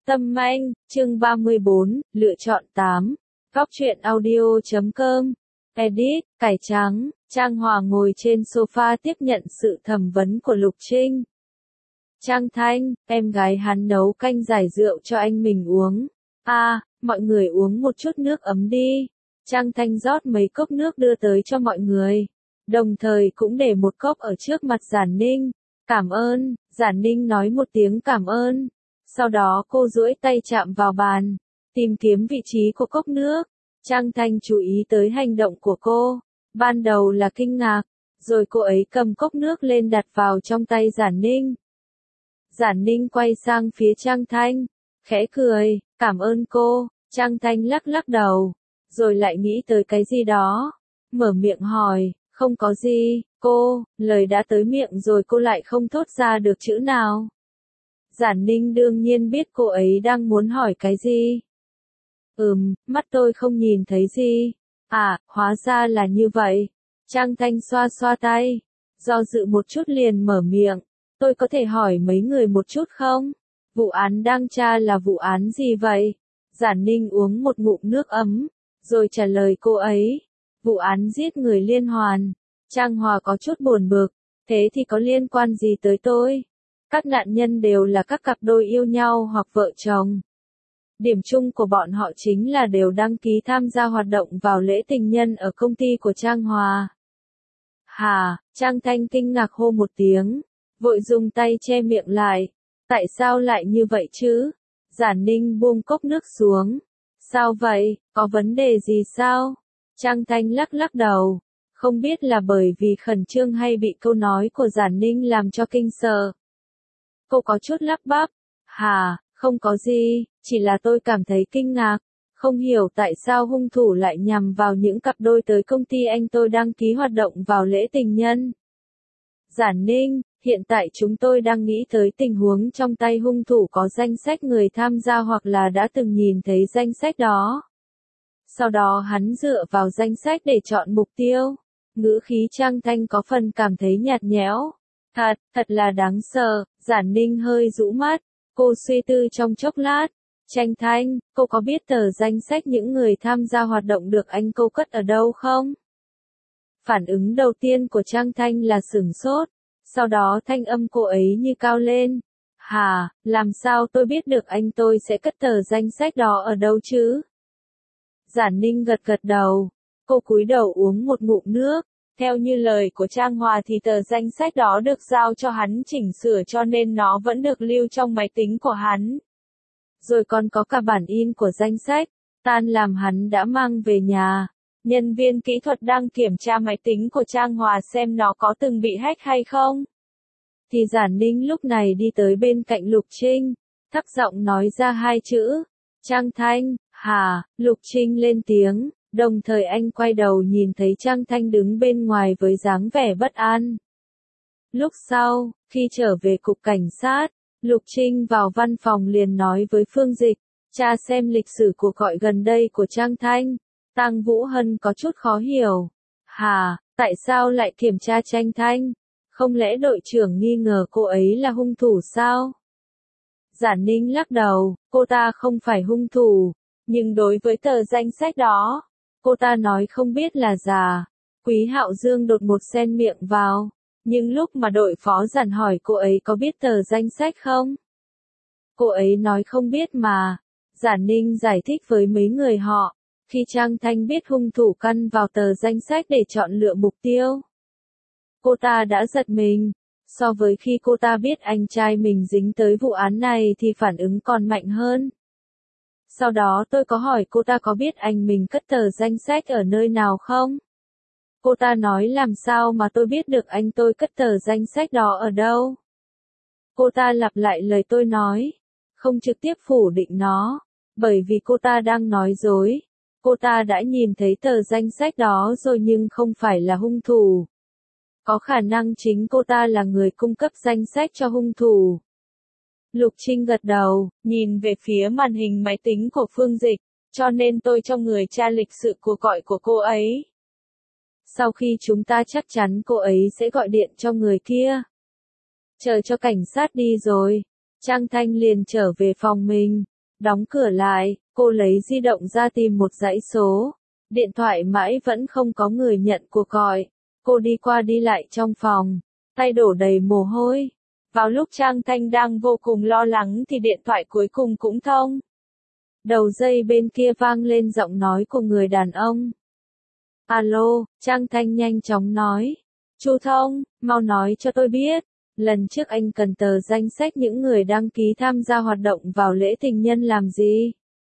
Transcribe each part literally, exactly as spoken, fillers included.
Tâm Anh, chương ba mươi bốn, lựa chọn tám. Góc truyện audio chấm com. Edit, cải trắng, Trang Hòa ngồi trên sofa tiếp nhận sự thẩm vấn của Lục Trinh. Trang Thanh, em gái hắn nấu canh giải rượu cho anh mình uống. À, mọi người uống một chút nước ấm đi. Trang Thanh rót mấy cốc nước đưa tới cho mọi người. Đồng thời cũng để một cốc ở trước mặt Giản Ninh. Cảm ơn, Giản Ninh nói một tiếng cảm ơn. Sau đó cô duỗi tay chạm vào bàn, tìm kiếm vị trí của cốc nước. Trang Thanh chú ý tới hành động của cô. Ban đầu là kinh ngạc, rồi cô ấy cầm cốc nước lên đặt vào trong tay Giản Ninh. Giản Ninh quay sang phía Trang Thanh, khẽ cười, cảm ơn cô. Trang Thanh lắc lắc đầu, rồi lại nghĩ tới cái gì đó. Mở miệng hỏi, không có gì, cô, lời đã tới miệng rồi cô lại không thốt ra được chữ nào. Giản Ninh đương nhiên biết cô ấy đang muốn hỏi cái gì. Ừm, mắt tôi không nhìn thấy gì. À, hóa ra là như vậy. Trang Thanh xoa xoa tay, do dự một chút liền mở miệng. Tôi có thể hỏi mấy người một chút không? Vụ án đang tra là vụ án gì vậy? Giản Ninh uống một ngụm nước ấm, rồi trả lời cô ấy. Vụ án giết người liên hoàn. Trang Hòa có chút buồn bực. Thế thì có liên quan gì tới tôi? Các nạn nhân đều là các cặp đôi yêu nhau hoặc vợ chồng. Điểm chung của bọn họ chính là đều đăng ký tham gia hoạt động vào lễ tình nhân ở công ty của Trang Hòa. Hà, Trang Thanh kinh ngạc hô một tiếng, vội dùng tay che miệng lại. Tại sao lại như vậy chứ? Giản Ninh buông cốc nước xuống. Sao vậy, có vấn đề gì sao? Trang Thanh lắc lắc đầu. Không biết là bởi vì khẩn trương hay bị câu nói của Giản Ninh làm cho kinh sợ. Cô có chút lắp bắp. Hà, không có gì, chỉ là tôi cảm thấy kinh ngạc. Không hiểu tại sao hung thủ lại nhằm vào những cặp đôi tới công ty anh tôi đăng ký hoạt động vào lễ tình nhân. Giản Ninh, hiện tại chúng tôi đang nghĩ tới tình huống trong tay hung thủ có danh sách người tham gia hoặc là đã từng nhìn thấy danh sách đó. Sau đó hắn dựa vào danh sách để chọn mục tiêu. Ngữ khí Trang Thanh có phần cảm thấy nhạt nhẽo. Thật, thật là đáng sợ. Giản Ninh hơi rũ mắt. Cô suy tư trong chốc lát. Trang Thanh, cô có biết tờ danh sách những người tham gia hoạt động được anh câu cất ở đâu không? Phản ứng đầu tiên của Trang Thanh là sửng sốt. Sau đó thanh âm cô ấy như cao lên. Hà, làm sao tôi biết được anh tôi sẽ cất tờ danh sách đó ở đâu chứ? Giản Ninh gật gật đầu. Cô cúi đầu uống một ngụm nước. Theo như lời của Trang Hòa thì tờ danh sách đó được giao cho hắn chỉnh sửa cho nên nó vẫn được lưu trong máy tính của hắn. Rồi còn có cả bản in của danh sách, tan làm hắn đã mang về nhà. Nhân viên kỹ thuật đang kiểm tra máy tính của Trang Hòa xem nó có từng bị hack hay không. Thì Giản Ninh lúc này đi tới bên cạnh Lục Trinh, thấp giọng nói ra hai chữ. Trang Thanh, Hà, Lục Trinh lên tiếng. Đồng thời anh quay đầu nhìn thấy Trang Thanh đứng bên ngoài với dáng vẻ bất an. Lúc sau, khi trở về cục cảnh sát, Lục Trinh vào văn phòng liền nói với Phương Dịch, tra xem lịch sử cuộc gọi gần đây của Trang Thanh. Tang Vũ Hân có chút khó hiểu. Hà, tại sao lại kiểm tra Trang Thanh? Không lẽ đội trưởng nghi ngờ cô ấy là hung thủ sao? Giản Ninh lắc đầu, cô ta không phải hung thủ, nhưng đối với tờ danh sách đó, cô ta nói không biết là giả. Quý Hạo Dương đột một xen miệng vào. Nhưng lúc mà đội phó Giản hỏi cô ấy có biết tờ danh sách không? Cô ấy nói không biết mà. Giản Ninh giải thích với mấy người họ. Khi Trang Thanh biết hung thủ căn vào tờ danh sách để chọn lựa mục tiêu, cô ta đã giật mình. So với khi cô ta biết anh trai mình dính tới vụ án này thì phản ứng còn mạnh hơn. Sau đó tôi có hỏi cô ta có biết anh mình cất tờ danh sách ở nơi nào không? Cô ta nói làm sao mà tôi biết được anh tôi cất tờ danh sách đó ở đâu? Cô ta lặp lại lời tôi nói, không trực tiếp phủ định nó, bởi vì cô ta đang nói dối. Cô ta đã nhìn thấy tờ danh sách đó rồi nhưng không phải là hung thủ. Có khả năng chính cô ta là người cung cấp danh sách cho hung thủ. Lục Trinh gật đầu, nhìn về phía màn hình máy tính của Phương Dịch, cho nên tôi cho người tra lịch sự cuộc gọi của cô ấy. Sau khi chúng ta chắc chắn cô ấy sẽ gọi điện cho người kia. Chờ cho cảnh sát đi rồi, Trang Thanh liền trở về phòng mình. Đóng cửa lại, cô lấy di động ra tìm một dãy số. Điện thoại mãi vẫn không có người nhận cuộc gọi. Cô đi qua đi lại trong phòng, tay đổ đầy mồ hôi. Vào lúc Trang Thanh đang vô cùng lo lắng thì điện thoại cuối cùng cũng thông. Đầu dây bên kia vang lên giọng nói của người đàn ông. Alo, Trang Thanh nhanh chóng nói. Chu Thông, mau nói cho tôi biết. Lần trước anh cần tờ danh sách những người đăng ký tham gia hoạt động vào lễ tình nhân làm gì?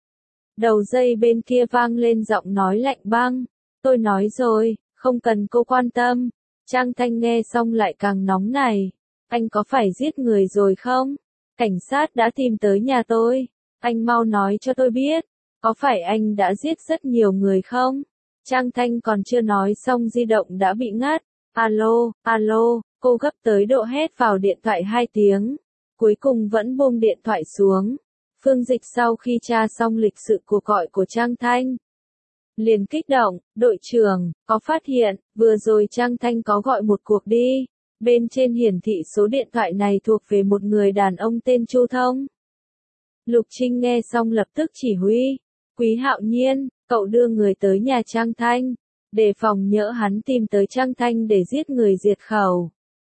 Đầu dây bên kia vang lên giọng nói lạnh băng. Tôi nói rồi, không cần cô quan tâm. Trang Thanh nghe xong lại càng nóng này. Anh có phải giết người rồi không? Cảnh sát đã tìm tới nhà tôi. Anh mau nói cho tôi biết. Có phải anh đã giết rất nhiều người không? Trang Thanh còn chưa nói xong di động đã bị ngắt. Alo, alo, cô gấp tới độ hét vào điện thoại hai tiếng. Cuối cùng vẫn buông điện thoại xuống. Phương Dịch sau khi tra xong lịch sự cuộc gọi của Trang Thanh, liền kích động, đội trưởng, có phát hiện, vừa rồi Trang Thanh có gọi một cuộc đi. Bên trên hiển thị số điện thoại này thuộc về một người đàn ông tên Chu Thông. Lục Trinh nghe xong lập tức chỉ huy. Quý Hạo Nhiên, cậu đưa người tới nhà Trang Thanh, để phòng nhỡ hắn tìm tới Trang Thanh để giết người diệt khẩu.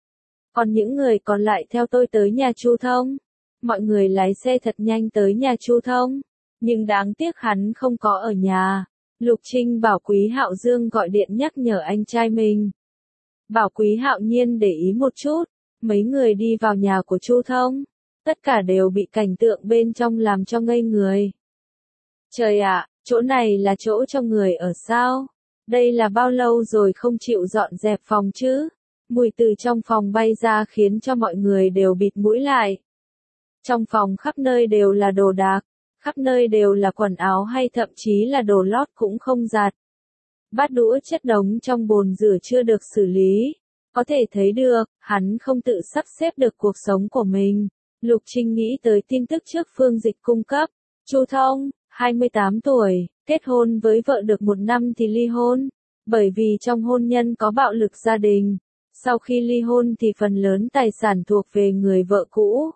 Còn những người còn lại theo tôi tới nhà Chu Thông. Mọi người lái xe thật nhanh tới nhà Chu Thông, nhưng đáng tiếc hắn không có ở nhà. Lục Trinh bảo Quý Hạo Dương gọi điện nhắc nhở anh trai mình. Bảo Quý Hạo Nhiên để ý một chút. Mấy người đi vào nhà của Chu Thông. Tất cả đều bị cảnh tượng bên trong làm cho ngây người. Trời ạ, chỗ này là chỗ cho người ở sao? Đây là bao lâu rồi không chịu dọn dẹp phòng chứ? Mùi từ trong phòng bay ra khiến cho mọi người đều bịt mũi lại. Trong phòng khắp nơi đều là đồ đạc, khắp nơi đều là quần áo hay thậm chí là đồ lót cũng không giặt. Bát đũa chất đống trong bồn rửa chưa được xử lý. Có thể thấy được, hắn không tự sắp xếp được cuộc sống của mình. Lục Trinh nghĩ tới tin tức trước Phương Dịch cung cấp. Chu Thông, hai mươi tám tuổi, kết hôn với vợ được một năm thì ly hôn. Bởi vì trong hôn nhân có bạo lực gia đình. Sau khi ly hôn thì phần lớn tài sản thuộc về người vợ cũ.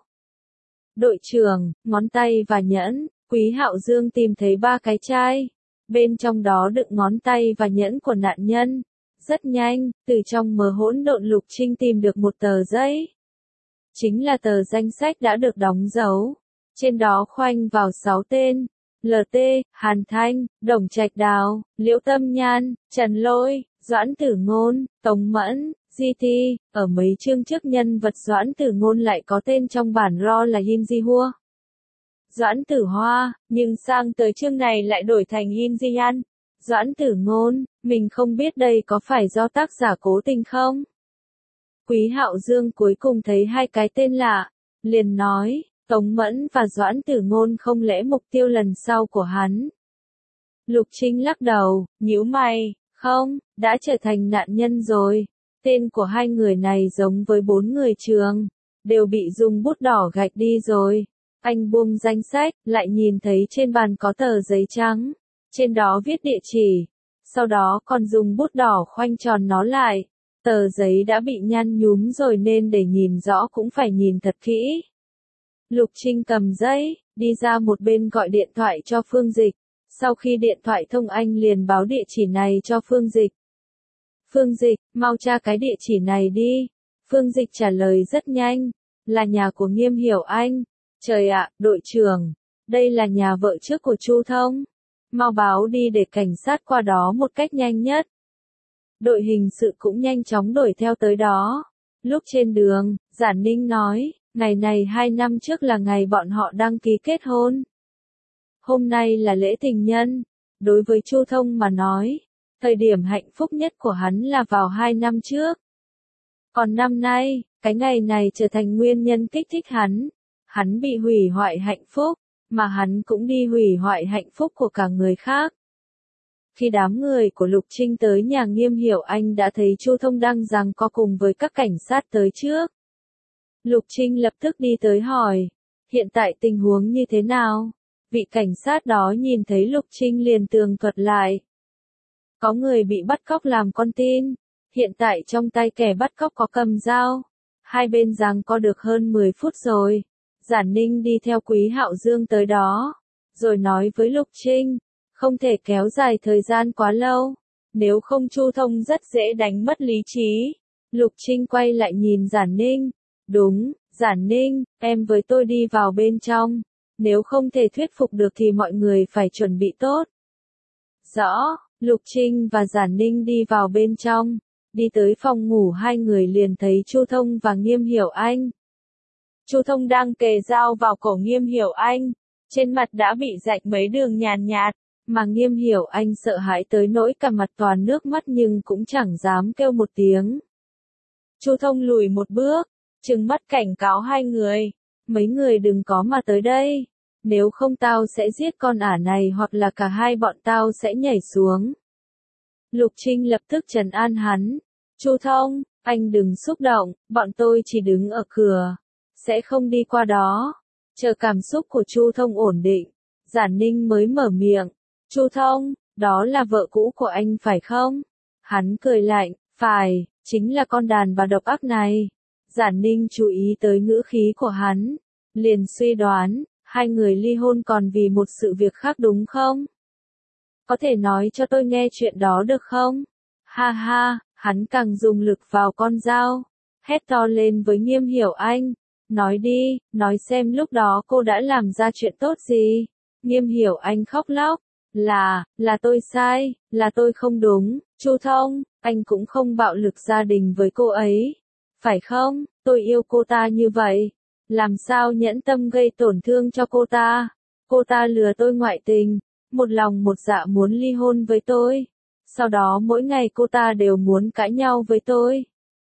Đội trưởng, ngón tay và nhẫn, Quý Hạo Dương tìm thấy ba cái chai. Bên trong đó đựng ngón tay và nhẫn của nạn nhân. Rất nhanh, từ trong mớ hỗn độn Lục Trinh tìm được một tờ giấy. Chính là tờ danh sách đã được đóng dấu. Trên đó khoanh vào sáu tên. lờ tê, Hàn Thanh, Đồng Trạch Đào, Liễu Tâm Nhan, Trần Lỗi, Doãn Tử Ngôn, Tống Mẫn, Di Thi. Ở mấy chương trước nhân vật Doãn Tử Ngôn lại có tên trong bản ro là Yin Di Hua, Doãn Tử Hoa, nhưng sang tới chương này lại đổi thành Yin Di An. Doãn Tử Ngôn, mình không biết đây có phải do tác giả cố tình không? Quý Hạo Dương cuối cùng thấy hai cái tên lạ, liền nói, Tống Mẫn và Doãn Tử Ngôn không lẽ mục tiêu lần sau của hắn? Lục Trinh lắc đầu, nhíu mày, không, đã trở thành nạn nhân rồi. Tên của hai người này giống với bốn người trường, đều bị dùng bút đỏ gạch đi rồi. Anh buông danh sách, lại nhìn thấy trên bàn có tờ giấy trắng, trên đó viết địa chỉ, sau đó còn dùng bút đỏ khoanh tròn nó lại. Tờ giấy đã bị nhăn nhúm rồi nên để nhìn rõ cũng phải nhìn thật kỹ. Lục Trinh cầm giấy, đi ra một bên gọi điện thoại cho Phương Dịch. Sau khi điện thoại thông anh liền báo địa chỉ này cho Phương Dịch. Phương Dịch, mau tra cái địa chỉ này đi. Phương Dịch trả lời rất nhanh, là nhà của Nghiêm Hiểu Anh. Trời ạ, đội trưởng, đây là nhà vợ trước của Chu Thông. Mau báo đi để cảnh sát qua đó một cách nhanh nhất. Đội hình sự cũng nhanh chóng đuổi theo tới đó. Lúc trên đường, Giản Ninh nói, ngày này hai năm trước là ngày bọn họ đăng ký kết hôn. Hôm nay là lễ tình nhân. Đối với Chu Thông mà nói, thời điểm hạnh phúc nhất của hắn là vào hai năm trước. Còn năm nay, cái ngày này trở thành nguyên nhân kích thích hắn. Hắn bị hủy hoại hạnh phúc, mà hắn cũng đi hủy hoại hạnh phúc của cả người khác. Khi đám người của Lục Trinh tới nhà Nghiêm Hiểu Anh đã thấy Chu Thông đang giằng co cùng với các cảnh sát tới trước. Lục Trinh lập tức đi tới hỏi, hiện tại tình huống như thế nào? Vị cảnh sát đó nhìn thấy Lục Trinh liền tường thuật lại. Có người bị bắt cóc làm con tin, hiện tại trong tay kẻ bắt cóc có cầm dao. Hai bên giằng co được hơn mười phút rồi. Giản Ninh đi theo Quý Hạo Dương tới đó, rồi nói với Lục Trinh, không thể kéo dài thời gian quá lâu, nếu không Chu Thông rất dễ đánh mất lý trí. Lục Trinh quay lại nhìn Giản Ninh, đúng, Giản Ninh, em với tôi đi vào bên trong, nếu không thể thuyết phục được thì mọi người phải chuẩn bị tốt. Rõ, Lục Trinh và Giản Ninh đi vào bên trong, đi tới phòng ngủ hai người liền thấy Chu Thông và Nghiêm Hiểu Anh. Chu Thông đang kề dao vào cổ Nghiêm Hiểu Anh, trên mặt đã bị rạch mấy đường nhàn nhạt, mà Nghiêm Hiểu Anh sợ hãi tới nỗi cả mặt toàn nước mắt nhưng cũng chẳng dám kêu một tiếng. Chu Thông lùi một bước, trừng mắt cảnh cáo hai người, mấy người đừng có mà tới đây, nếu không tao sẽ giết con ả này hoặc là cả hai bọn tao sẽ nhảy xuống. Lục Trinh lập tức trấn an hắn, Chu Thông, anh đừng xúc động, bọn tôi chỉ đứng ở cửa, sẽ không đi qua đó. Chờ cảm xúc của Chu Thông ổn định, Giản Ninh mới mở miệng, Chu Thông, đó là vợ cũ của anh phải không? Hắn cười lạnh, phải, chính là con đàn bà độc ác này. Giản Ninh chú ý tới ngữ khí của hắn, liền suy đoán, hai người ly hôn còn vì một sự việc khác đúng không? Có thể nói cho tôi nghe chuyện đó được không? Ha ha, hắn càng dùng lực vào con dao, hét to lên với Nghiêm Hiểu Anh, nói đi, nói xem lúc đó cô đã làm ra chuyện tốt gì? Nghiêm Hiểu Anh khóc lóc, là, là tôi sai, là tôi không đúng, Chu Thông, anh cũng không bạo lực gia đình với cô ấy, phải không? Tôi yêu cô ta như vậy, làm sao nhẫn tâm gây tổn thương cho cô ta? Cô ta lừa tôi ngoại tình, một lòng một dạ muốn ly hôn với tôi, sau đó mỗi ngày cô ta đều muốn cãi nhau với tôi.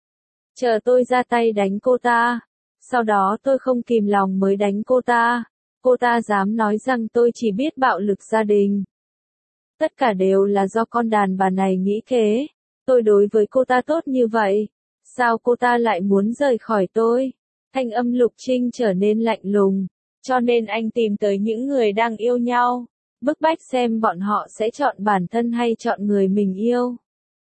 Chờ tôi ra tay đánh cô ta, sau đó tôi không kìm lòng mới đánh cô ta, cô ta dám nói rằng tôi chỉ biết bạo lực gia đình. Tất cả đều là do con đàn bà này nghĩ kế, tôi đối với cô ta tốt như vậy, sao cô ta lại muốn rời khỏi tôi? Thanh âm Lục Trinh trở nên lạnh lùng, cho nên anh tìm tới những người đang yêu nhau, bức bách xem bọn họ sẽ chọn bản thân hay chọn người mình yêu.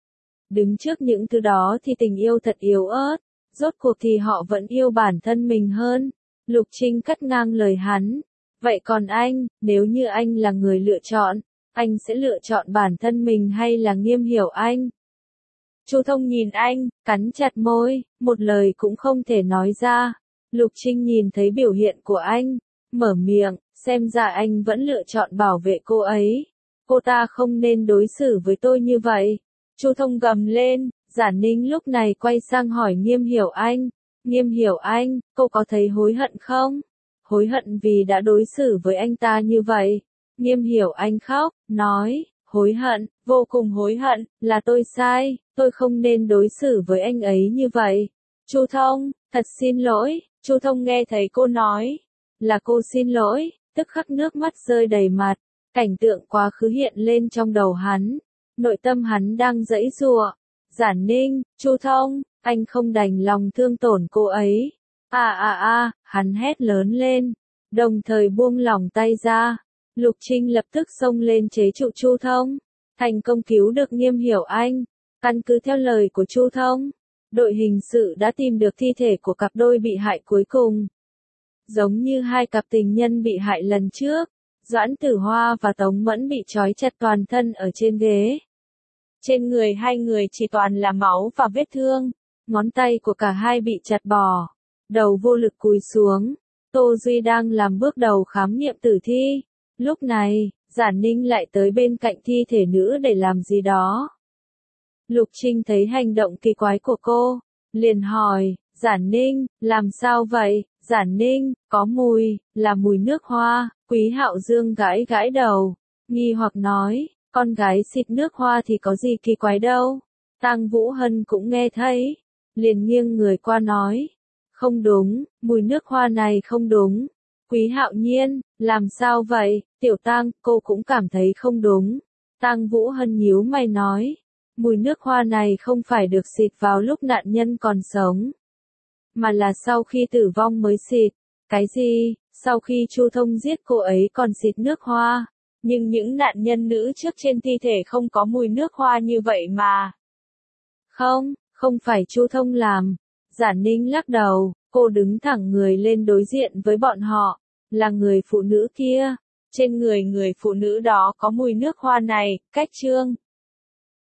Đứng trước những thứ đó thì tình yêu thật yếu ớt, rốt cuộc thì họ vẫn yêu bản thân mình hơn. Lục Trinh cắt ngang lời hắn, vậy còn anh, nếu như anh là người lựa chọn, anh sẽ lựa chọn bản thân mình hay là Nghiêm Hiểu Anh? Chu Thông nhìn anh, cắn chặt môi, một lời cũng không thể nói ra. Lục Trinh nhìn thấy biểu hiện của anh, mở miệng, xem ra anh vẫn lựa chọn bảo vệ cô ấy. Cô ta không nên đối xử với tôi như vậy. Chu Thông gầm lên, Giản Ninh lúc này quay sang hỏi Nghiêm Hiểu Anh. Nghiêm Hiểu Anh, cô có thấy hối hận không? Hối hận vì đã đối xử với anh ta như vậy. Nghiêm Hiểu Anh khóc, nói, hối hận, vô cùng hối hận, là tôi sai, tôi không nên đối xử với anh ấy như vậy. Chu Thông, thật xin lỗi. Chu Thông nghe thấy cô nói, là cô xin lỗi, tức khắc nước mắt rơi đầy mặt, cảnh tượng quá khứ hiện lên trong đầu hắn, nội tâm hắn đang giãy giụa. Giản Ninh, Chu Thông, anh không đành lòng thương tổn cô ấy. À à à, hắn hét lớn lên, đồng thời buông lỏng tay ra. Lục Trinh lập tức xông lên chế trụ Chu Thông, thành công cứu được Nghiêm Hiểu Anh. Căn cứ theo lời của Chu Thông, đội hình sự đã tìm được thi thể của cặp đôi bị hại cuối cùng. Giống như hai cặp tình nhân bị hại lần trước, Doãn Tử Hoa và Tống Mẫn bị trói chặt toàn thân ở trên ghế. Trên người hai người chỉ toàn là máu và vết thương, ngón tay của cả hai bị chặt bỏ, đầu vô lực cúi xuống. Tô Duy đang làm bước đầu khám nghiệm tử thi. Lúc này, Giản Ninh lại tới bên cạnh thi thể nữ để làm gì đó. Lục Trinh thấy hành động kỳ quái của cô, liền hỏi, Giản Ninh, làm sao vậy? Giản Ninh, có mùi, là mùi nước hoa. Quý Hạo Dương gãi gãi đầu, nghi hoặc nói, con gái xịt nước hoa thì có gì kỳ quái đâu. Tang Vũ Hân cũng nghe thấy, liền nghiêng người qua nói, không đúng, mùi nước hoa này không đúng. Quý Hạo Nhiên, làm sao vậy? Tiểu Tang, cô cũng cảm thấy không đúng. Tang Vũ Hân nhíu mày nói, mùi nước hoa này không phải được xịt vào lúc nạn nhân còn sống, mà là sau khi tử vong mới xịt. Cái gì? Sau khi Chu Thông giết cô ấy còn xịt nước hoa? Nhưng những nạn nhân nữ trước trên thi thể không có mùi nước hoa như vậy mà. Không, không phải Chu Thông làm. Giản Ninh lắc đầu, cô đứng thẳng người lên đối diện với bọn họ, là người phụ nữ kia. Trên người người phụ nữ đó có mùi nước hoa này, cách chương.